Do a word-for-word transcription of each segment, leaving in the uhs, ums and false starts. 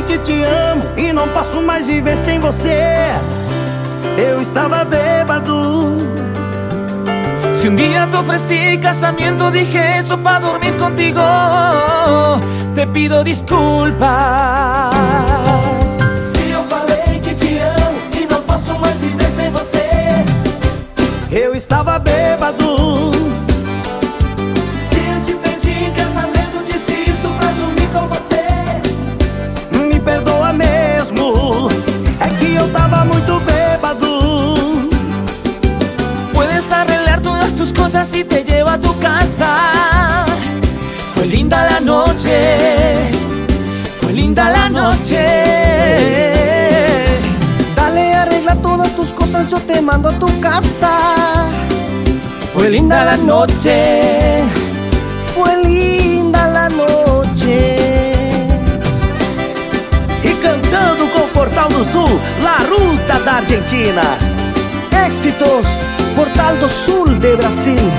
que te amo e não posso mais viver sem você. Eu estava bêbado. Si un día te ofrecí casamiento, dije eso para dormir contigo. Te pido disculpas. Se eu falei que te amo e não posso mais viver sem você, eu estava bêbado. Se eu te pedi em casamento, disse isso pra dormir com você. Me perdoa mesmo, é que eu tava muito bêbado. Puedes arreglar todas tus cosas y te llevo a tu casa. Fue linda la noche, fue linda la noche. Dale, arregla todas tus cosas, yo te mando a tu casa. Fue linda la noche, fue linda la noche. E cantando com o Portal do Sul, La Ruta da Argentina. Éxitos, Portal do Sul de Brasil.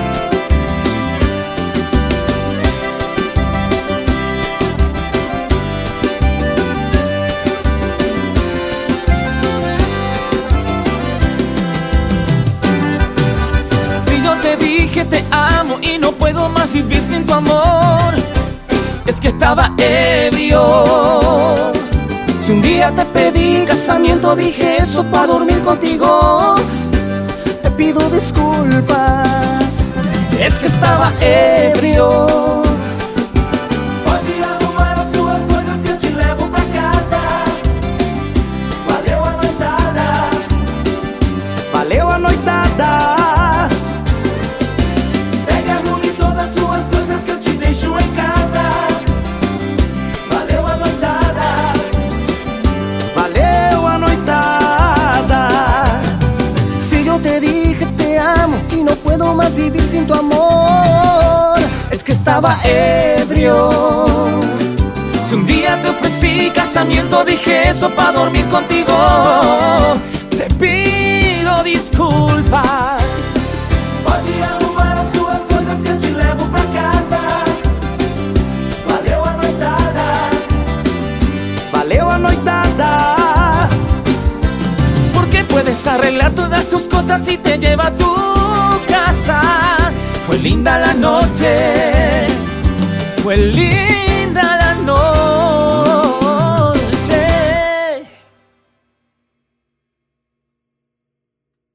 Si yo te dije te amo y no puedo más vivir sin tu amor, es que estaba ebrio. Si un día te pedí casamiento, dije eso para dormir contigo. Te pido disculpas, Es que estaba ebrio. Pode arrumar as suas coisas que eu te levo pra casa. Valeu a noitada, valeu a noitada. pega, arrume todas as suas coisas que eu te deixo em casa. Valeu a noitada, Valeu a noitada. si yo te dije te amo y no puedo más vivir sin tu amor, Es que estaba ebrio. Si un día te ofrecí casamiento, dije eso para dormir contigo. Te pido disculpas. pode arrumar as suas coisas que eu te levo pra casa. Valeu a noitada, Valeu a noitada. Porque puedes arreglar todas tus cosas y te lleva a tu casa. Fue linda la noche, fue linda.